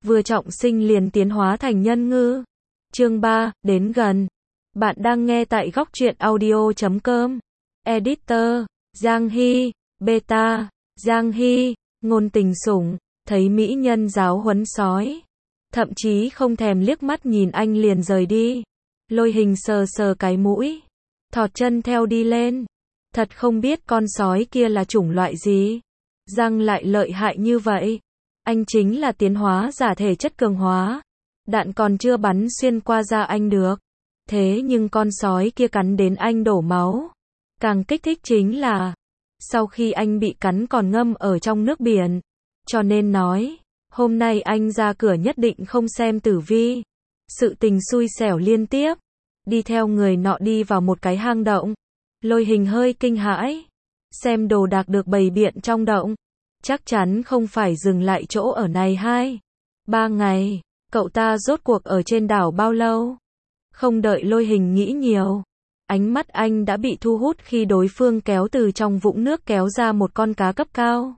vừa trọng sinh liền tiến hóa thành nhân ngư. Chương 3, đến gần. Bạn đang nghe tại góc truyện audio.com. Editor, Giang Hy, Beta, Giang Hy, ngôn tình sủng, thấy mỹ nhân giáo huấn sói. Thậm chí không thèm liếc mắt nhìn anh liền rời đi. Lôi Hình sờ sờ cái mũi, thọt chân theo đi lên. Thật không biết con sói kia là chủng loại gì. Răng lại lợi hại như vậy. Anh chính là tiến hóa giả thể chất cường hóa. Đạn còn chưa bắn xuyên qua da anh được. Thế nhưng con sói kia cắn đến anh đổ máu. Càng kích thích chính là, sau khi anh bị cắn còn ngâm ở trong nước biển. Cho nên nói, hôm nay anh ra cửa nhất định không xem tử vi. Sự tình xui xẻo liên tiếp. Đi theo người nọ đi vào một cái hang động. Lôi Hình hơi kinh hãi. Xem đồ đạc được bày biện trong động. Chắc chắn không phải dừng lại chỗ ở này 2-3 ngày. Cậu ta rốt cuộc ở trên đảo bao lâu? Không đợi Lôi Hình nghĩ nhiều. Ánh mắt anh đã bị thu hút khi đối phương kéo từ trong vũng nước kéo ra một con cá cấp cao.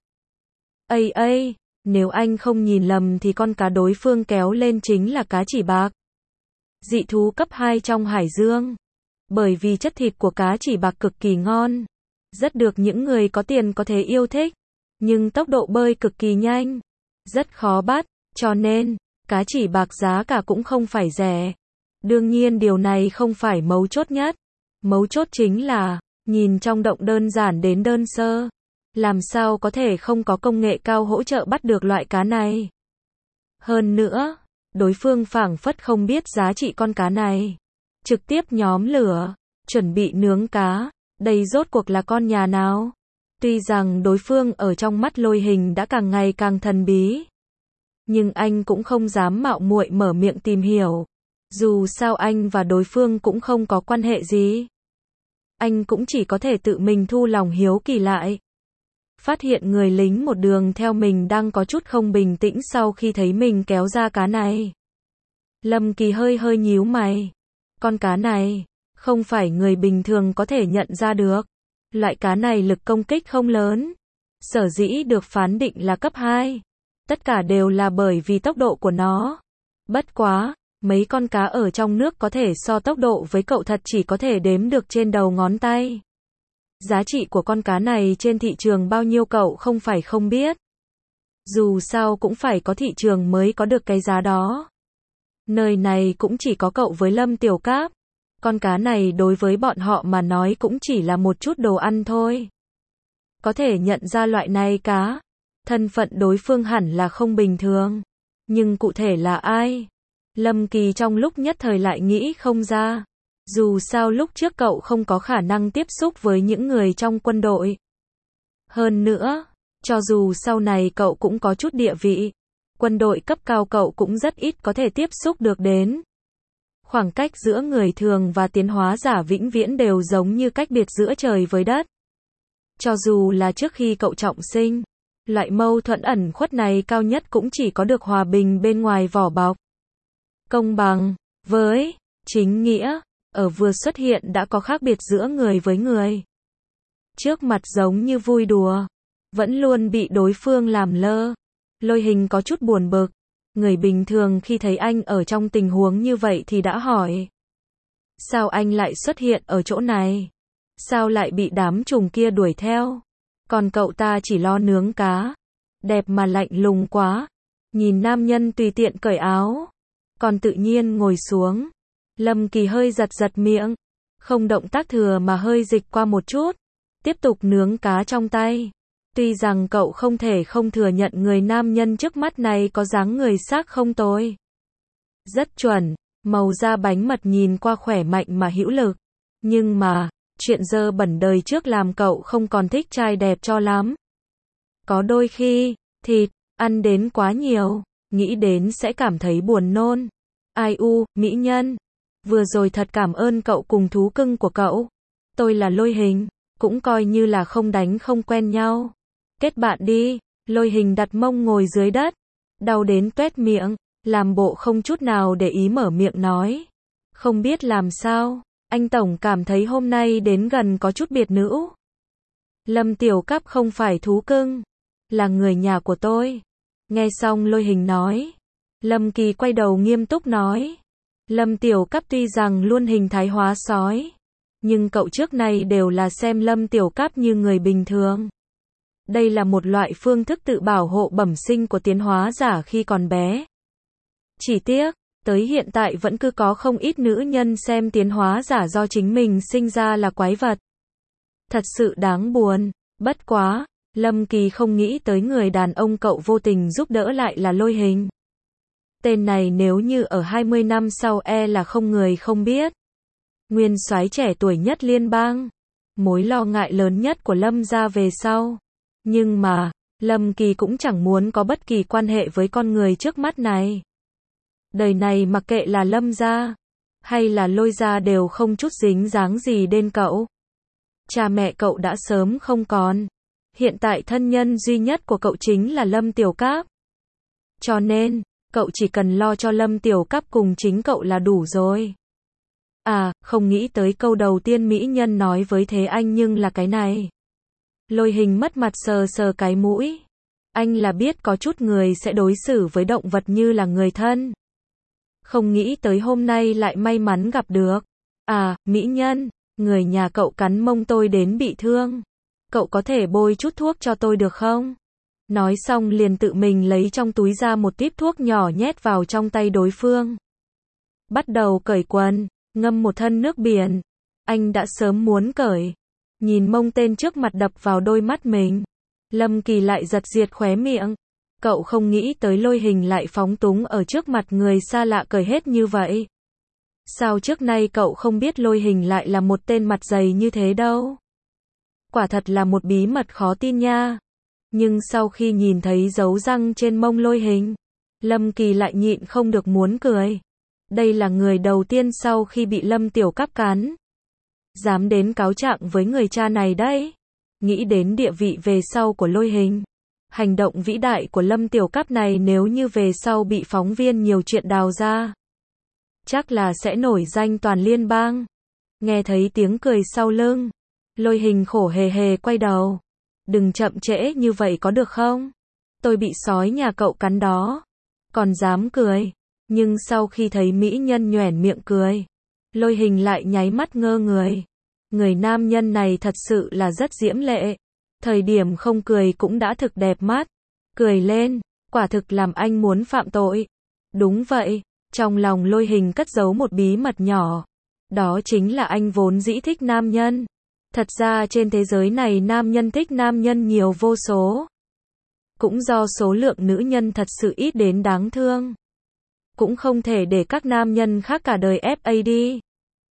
Ây, nếu anh không nhìn lầm thì con cá đối phương kéo lên chính là cá chỉ bạc. Dị thú cấp 2 trong hải dương. Bởi vì chất thịt của cá chỉ bạc cực kỳ ngon. Rất được những người có tiền có thể yêu thích. Nhưng tốc độ bơi cực kỳ nhanh. Rất khó bắt, cho nên, cá chỉ bạc giá cả cũng không phải rẻ. Đương nhiên điều này không phải mấu chốt nhất. Mấu chốt chính là, nhìn trong động đơn giản đến đơn sơ. Làm sao có thể không có công nghệ cao hỗ trợ bắt được loại cá này. Hơn nữa, đối phương phảng phất không biết giá trị con cá này. Trực tiếp nhóm lửa, chuẩn bị nướng cá. Đây rốt cuộc là con nhà nào? Tuy rằng đối phương ở trong mắt Lôi Hình đã càng ngày càng thần bí. Nhưng anh cũng không dám mạo muội mở miệng tìm hiểu. Dù sao anh và đối phương cũng không có quan hệ gì. Anh cũng chỉ có thể tự mình thu lòng hiếu kỳ lại. Phát hiện người lính một đường theo mình đang có chút không bình tĩnh sau khi thấy mình kéo ra cá này. Lâm Kỳ hơi nhíu mày. Con cá này, không phải người bình thường có thể nhận ra được. Loại cá này lực công kích không lớn. Sở dĩ được phán định là cấp 2. Tất cả đều là bởi vì tốc độ của nó. Bất quá, mấy con cá ở trong nước có thể so tốc độ với cậu thật chỉ có thể đếm được trên đầu ngón tay. Giá trị của con cá này trên thị trường bao nhiêu cậu không phải không biết. Dù sao cũng phải có thị trường mới có được cái giá đó. Nơi này cũng chỉ có cậu với Lâm Tiểu Cáp. Con cá này đối với bọn họ mà nói cũng chỉ là một chút đồ ăn thôi. Có thể nhận ra loại này cá. Thân phận đối phương hẳn là không bình thường. Nhưng cụ thể là ai? Lâm Kỳ trong lúc nhất thời lại nghĩ không ra. Dù sao lúc trước cậu không có khả năng tiếp xúc với những người trong quân đội. Hơn nữa, cho dù sau này cậu cũng có chút địa vị, quân đội cấp cao cậu cũng rất ít có thể tiếp xúc được đến. Khoảng cách giữa người thường và tiến hóa giả vĩnh viễn đều giống như cách biệt giữa trời với đất. Cho dù là trước khi cậu trọng sinh, loại mâu thuẫn ẩn khuất này cao nhất cũng chỉ có được hòa bình bên ngoài vỏ bọc. Công bằng, với chính nghĩa, ở vừa xuất hiện đã có khác biệt giữa người với người. Trước mặt giống như vui đùa, vẫn luôn bị đối phương làm lơ. Lôi Hình có chút buồn bực. Người bình thường khi thấy anh ở trong tình huống như vậy thì đã hỏi. Sao anh lại xuất hiện ở chỗ này? Sao lại bị đám trùng kia đuổi theo? Còn cậu ta chỉ lo nướng cá. Đẹp mà lạnh lùng quá. Nhìn nam nhân tùy tiện cởi áo. Còn tự nhiên ngồi xuống. Lâm Kỳ hơi giật miệng. Không động tác thừa mà hơi dịch qua một chút. Tiếp tục nướng cá trong tay. Tuy rằng cậu không thể không thừa nhận người nam nhân trước mắt này có dáng người xác không tồi. Rất chuẩn, màu da bánh mật nhìn qua khỏe mạnh mà hữu lực. Nhưng mà, chuyện dơ bẩn đời trước làm cậu không còn thích trai đẹp cho lắm. Có đôi khi, thịt, ăn đến quá nhiều, nghĩ đến sẽ cảm thấy buồn nôn. Ai u, mỹ nhân. Vừa rồi thật cảm ơn cậu cùng thú cưng của cậu. Tôi là Lôi Hình, cũng coi như là không đánh không quen nhau. Kết bạn đi. Lôi Hình đặt mông ngồi dưới đất, đau đến toét miệng, làm bộ không chút nào để ý mở miệng nói. Không biết làm sao, anh tổng cảm thấy hôm nay đến gần có chút biệt nữ. Lâm Tiểu Cáp không phải thú cưng, là người nhà của tôi. Nghe xong Lôi Hình nói, Lâm Kỳ quay đầu nghiêm túc nói. Lâm Tiểu Cáp tuy rằng luôn hình thái hóa sói, nhưng cậu trước này đều là xem Lâm Tiểu Cáp như người bình thường. Đây là một loại phương thức tự bảo hộ bẩm sinh của tiến hóa giả khi còn bé. Chỉ tiếc, tới hiện tại vẫn cứ có không ít nữ nhân xem tiến hóa giả do chính mình sinh ra là quái vật. Thật sự đáng buồn, bất quá, Lâm Kỳ không nghĩ tới người đàn ông cậu vô tình giúp đỡ lại là Lôi Hình. Tên này nếu như ở 20 năm sau là không người không biết. Nguyên soái trẻ tuổi nhất liên bang. Mối lo ngại lớn nhất của Lâm gia về sau. Nhưng mà, Lâm Kỳ cũng chẳng muốn có bất kỳ quan hệ với con người trước mắt này. Đời này mặc kệ là Lâm gia, hay là Lôi gia đều không chút dính dáng gì đến cậu. Cha mẹ cậu đã sớm không còn. Hiện tại thân nhân duy nhất của cậu chính là Lâm Tiểu Cáp. Cho nên, cậu chỉ cần lo cho Lâm Tiểu Cáp cùng chính cậu là đủ rồi. À, không nghĩ tới câu đầu tiên mỹ nhân nói với Thế Anh nhưng là cái này. Lôi Hình mất mặt sờ sờ cái mũi. Anh là biết có chút người sẽ đối xử với động vật như là người thân. Không nghĩ tới hôm nay lại may mắn gặp được. À, mỹ nhân, người nhà cậu cắn mông tôi đến bị thương. Cậu có thể bôi chút thuốc cho tôi được không? Nói xong liền tự mình lấy trong túi ra một típ thuốc nhỏ nhét vào trong tay đối phương. Bắt đầu cởi quần, ngâm một thân nước biển. Anh đã sớm muốn cởi. Nhìn mông tên trước mặt đập vào đôi mắt mình. Lâm Kỳ lại giật giật khóe miệng. Cậu không nghĩ tới Lôi Hình lại phóng túng ở trước mặt người xa lạ cởi hết như vậy. Sao trước nay cậu không biết Lôi Hình lại là một tên mặt dày như thế đâu? Quả thật là một bí mật khó tin nha. Nhưng sau khi nhìn thấy dấu răng trên mông Lôi Hình, Lâm Kỳ lại nhịn không được muốn cười. Đây là người đầu tiên sau khi bị Lâm Tiểu Cáp cắn dám đến cáo trạng với người cha này đấy. Nghĩ đến địa vị về sau của Lôi Hình, hành động vĩ đại của Lâm Tiểu Cáp này nếu như về sau bị phóng viên nhiều chuyện đào ra, chắc là sẽ nổi danh toàn liên bang. Nghe thấy tiếng cười sau lưng, Lôi Hình khổ hề hề quay đầu. Đừng chậm trễ như vậy có được không? Tôi bị sói nhà cậu cắn đó. Còn dám cười. Nhưng sau khi thấy mỹ nhân nhoẻn miệng cười, Lôi Hình lại nháy mắt ngơ người. Người nam nhân này thật sự là rất diễm lệ. Thời điểm không cười cũng đã thực đẹp mắt. Cười lên, quả thực làm anh muốn phạm tội. Đúng vậy, trong lòng Lôi Hình cất giấu một bí mật nhỏ. Đó chính là anh vốn dĩ thích nam nhân. Thật ra trên thế giới này nam nhân thích nam nhân nhiều vô số. Cũng do số lượng nữ nhân thật sự ít đến đáng thương. Cũng không thể để các nam nhân khác cả đời FA đi.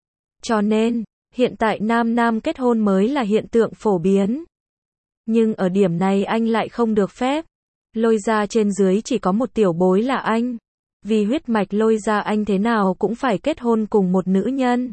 Cho nên, hiện tại nam nam kết hôn mới là hiện tượng phổ biến. Nhưng ở điểm này anh lại không được phép. Lôi gia trên dưới chỉ có một tiểu bối là anh. Vì huyết mạch Lôi gia anh thế nào cũng phải kết hôn cùng một nữ nhân.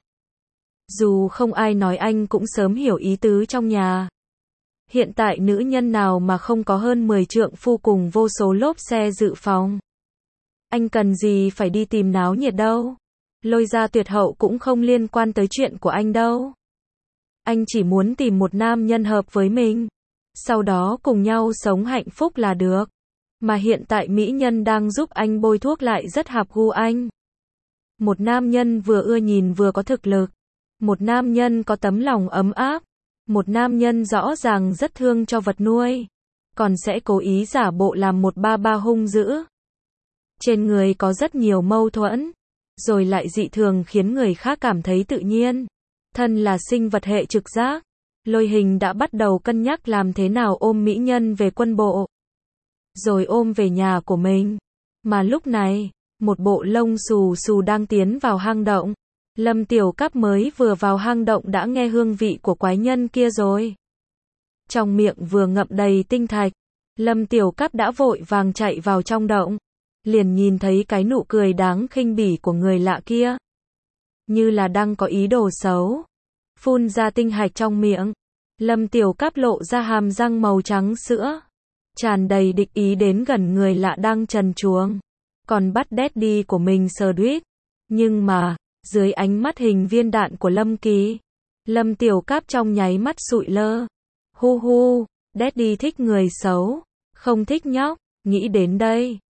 Dù không ai nói anh cũng sớm hiểu ý tứ trong nhà. Hiện tại nữ nhân nào mà không có hơn 10 trượng phu cùng vô số lốp xe dự phòng. Anh cần gì phải đi tìm náo nhiệt đâu. Lôi gia tuyệt hậu cũng không liên quan tới chuyện của anh đâu. Anh chỉ muốn tìm một nam nhân hợp với mình. Sau đó cùng nhau sống hạnh phúc là được. Mà hiện tại mỹ nhân đang giúp anh bôi thuốc lại rất hợp gu anh. Một nam nhân vừa ưa nhìn vừa có thực lực. Một nam nhân có tấm lòng ấm áp. Một nam nhân rõ ràng rất thương cho vật nuôi. Còn sẽ cố ý giả bộ làm một ba ba hung dữ. Trên người có rất nhiều mâu thuẫn. Rồi lại dị thường khiến người khác cảm thấy tự nhiên. Thân là sinh vật hệ trực giác. Lôi Hình đã bắt đầu cân nhắc làm thế nào ôm mỹ nhân về quân bộ. Rồi ôm về nhà của mình. Mà lúc này, một bộ lông xù xù đang tiến vào hang động. Lâm Tiểu Cáp mới vừa vào hang động đã nghe hương vị của quái nhân kia rồi. Trong miệng vừa ngậm đầy tinh thạch, Lâm Tiểu Cáp đã vội vàng chạy vào trong động. Liền nhìn thấy cái nụ cười đáng khinh bỉ của người lạ kia. Như là đang có ý đồ xấu. Phun ra tinh hạch trong miệng. Lâm Tiểu Cáp lộ ra hàm răng màu trắng sữa. Tràn đầy địch ý đến gần người lạ đang trần truồng. Còn bắt daddy của mình sờ đuýt. Nhưng mà, dưới ánh mắt hình viên đạn của Lâm Kỳ, Lâm Tiểu Cáp trong nháy mắt sụi lơ. Hu hu, daddy thích người xấu, không thích nhóc. Nghĩ đến đây,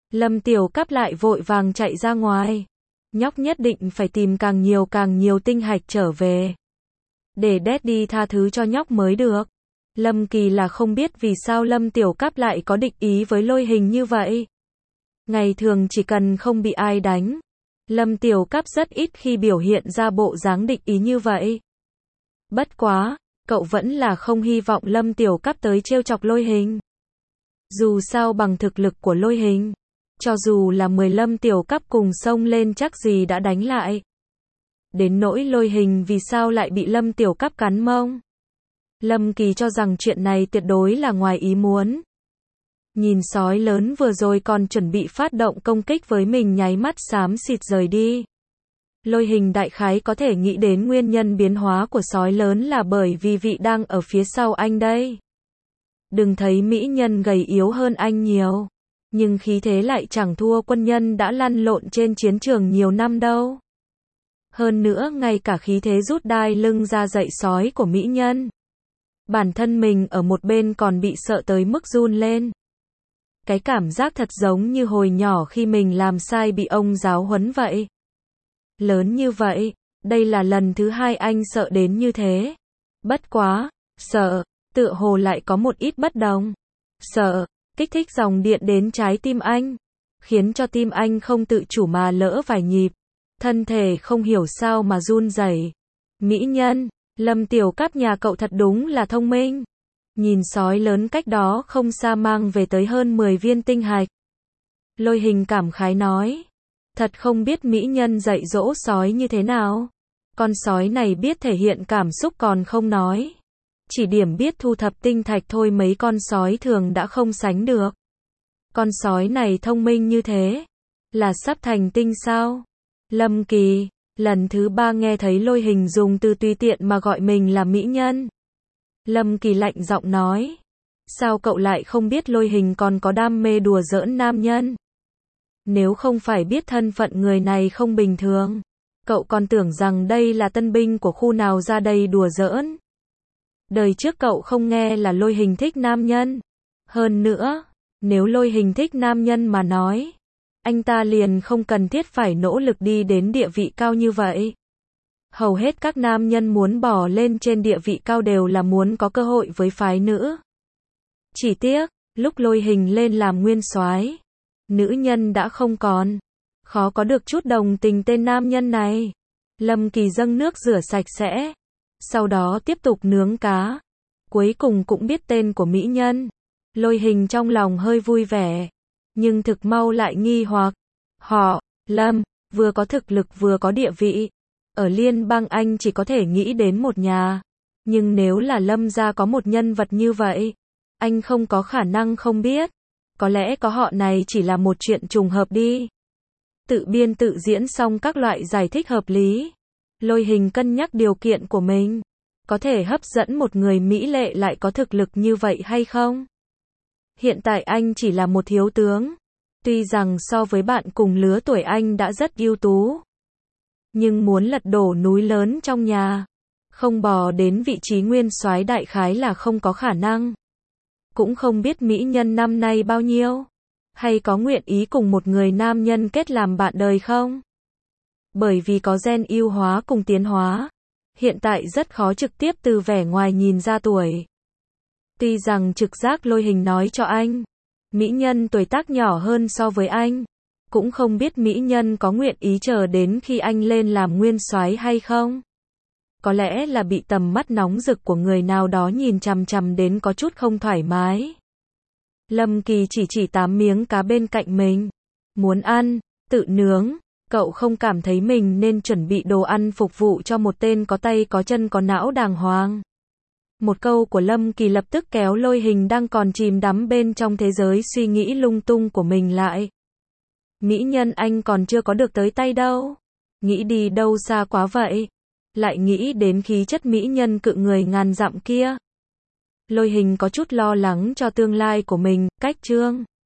Lâm Tiểu Cáp lại vội vàng chạy ra ngoài. Nhóc nhất định phải tìm càng nhiều tinh hạch trở về. Để Daddy tha thứ cho nhóc mới được. Lâm Kỳ là không biết vì sao Lâm Tiểu Cáp lại có địch ý với Lôi Hình như vậy. Ngày thường chỉ cần không bị ai đánh, Lâm Tiểu Cáp rất ít khi biểu hiện ra bộ dáng địch ý như vậy. Bất quá, cậu vẫn là không hy vọng Lâm Tiểu Cáp tới trêu chọc Lôi Hình. Dù sao bằng thực lực của Lôi Hình, cho dù là 10 Lâm Tiểu Cáp cùng xông lên chắc gì đã đánh lại. Đến nỗi Lôi Hình vì sao lại bị Lâm Tiểu Cáp cắn mông. Lâm Kỳ cho rằng chuyện này tuyệt đối là ngoài ý muốn. Nhìn sói lớn vừa rồi còn chuẩn bị phát động công kích với mình nháy mắt xám xịt rời đi. Lôi Hình đại khái có thể nghĩ đến nguyên nhân biến hóa của sói lớn là bởi vì vị đang ở phía sau anh đây. Đừng thấy mỹ nhân gầy yếu hơn anh nhiều, nhưng khí thế lại chẳng thua quân nhân đã lăn lộn trên chiến trường nhiều năm đâu. Hơn nữa ngay cả khí thế rút đai lưng ra dậy sói của mỹ nhân. Bản thân mình ở một bên còn bị sợ tới mức run lên. Cái cảm giác thật giống như hồi nhỏ khi mình làm sai bị ông giáo huấn vậy. Lớn như vậy, đây là lần thứ 2 anh sợ đến như thế. Bất quá, sợ, tựa hồ lại có một ít bất đồng. Sợ, kích thích dòng điện đến trái tim anh, khiến cho tim anh không tự chủ mà lỡ vài nhịp. Thân thể không hiểu sao mà run rẩy. Mỹ nhân, Lâm Tiểu Cáp nhà cậu thật đúng là thông minh. Nhìn sói lớn cách đó không xa mang về tới hơn 10 viên tinh hạch. Lôi Hình cảm khái nói. Thật không biết mỹ nhân dạy dỗ sói như thế nào. Con sói này biết thể hiện cảm xúc còn không nói. Chỉ điểm biết thu thập tinh thạch thôi mấy con sói thường đã không sánh được. Con sói này thông minh như thế. Là sắp thành tinh sao? Lâm Kỳ, lần thứ 3 nghe thấy Lôi Hình dùng từ tùy tiện mà gọi mình là mỹ nhân. Lâm Kỳ lạnh giọng nói. Sao cậu lại không biết Lôi Hình còn có đam mê đùa giỡn nam nhân? Nếu không phải biết thân phận người này không bình thường, cậu còn tưởng rằng đây là tân binh của khu nào ra đây đùa giỡn. Đời trước cậu không nghe là Lôi Hình thích nam nhân. Hơn nữa, nếu Lôi Hình thích nam nhân mà nói, anh ta liền không cần thiết phải nỗ lực đi đến địa vị cao như vậy. Hầu hết các nam nhân muốn bỏ lên trên địa vị cao đều là muốn có cơ hội với phái nữ. Chỉ tiếc, lúc Lôi Hình lên làm nguyên soái, nữ nhân đã không còn. Khó có được chút đồng tình tên nam nhân này. Lâm Kỳ dâng nước rửa sạch sẽ. Sau đó tiếp tục nướng cá. Cuối cùng cũng biết tên của mỹ nhân. Lôi Hình trong lòng hơi vui vẻ. Nhưng thực mau lại nghi hoặc. Họ, Lâm, vừa có thực lực vừa có địa vị. Ở liên bang anh chỉ có thể nghĩ đến một nhà. Nhưng nếu là Lâm gia có một nhân vật như vậy, anh không có khả năng không biết. Có lẽ có họ này chỉ là một chuyện trùng hợp đi. Tự biên tự diễn xong các loại giải thích hợp lý. Lôi Hình cân nhắc điều kiện của mình. Có thể hấp dẫn một người mỹ lệ lại có thực lực như vậy hay không? Hiện tại anh chỉ là một thiếu tướng. Tuy rằng so với bạn cùng lứa tuổi anh đã rất ưu tú. Nhưng muốn lật đổ núi lớn trong nhà, không bò đến vị trí nguyên soái đại khái là không có khả năng. Cũng không biết mỹ nhân năm nay bao nhiêu, hay có nguyện ý cùng một người nam nhân kết làm bạn đời không? Bởi vì có gen ưu hóa cùng tiến hóa, hiện tại rất khó trực tiếp từ vẻ ngoài nhìn ra tuổi. Tuy rằng trực giác Lôi Hình nói cho anh, mỹ nhân tuổi tác nhỏ hơn so với anh, cũng không biết mỹ nhân có nguyện ý chờ đến khi anh lên làm nguyên soái hay không. Có lẽ là bị tầm mắt nóng rực của người nào đó nhìn chằm chằm đến có chút không thoải mái. Lâm Kỳ chỉ 8 miếng cá bên cạnh mình. Muốn ăn, tự nướng. Cậu không cảm thấy mình nên chuẩn bị đồ ăn phục vụ cho một tên có tay có chân có não đàng hoàng. Một câu của Lâm Kỳ lập tức kéo Lôi Hình đang còn chìm đắm bên trong thế giới suy nghĩ lung tung của mình lại. Mỹ nhân anh còn chưa có được tới tay đâu. Nghĩ đi đâu xa quá vậy. Lại nghĩ đến khí chất mỹ nhân cự người ngàn dặm kia. Lôi Hình có chút lo lắng cho tương lai của mình, cách chương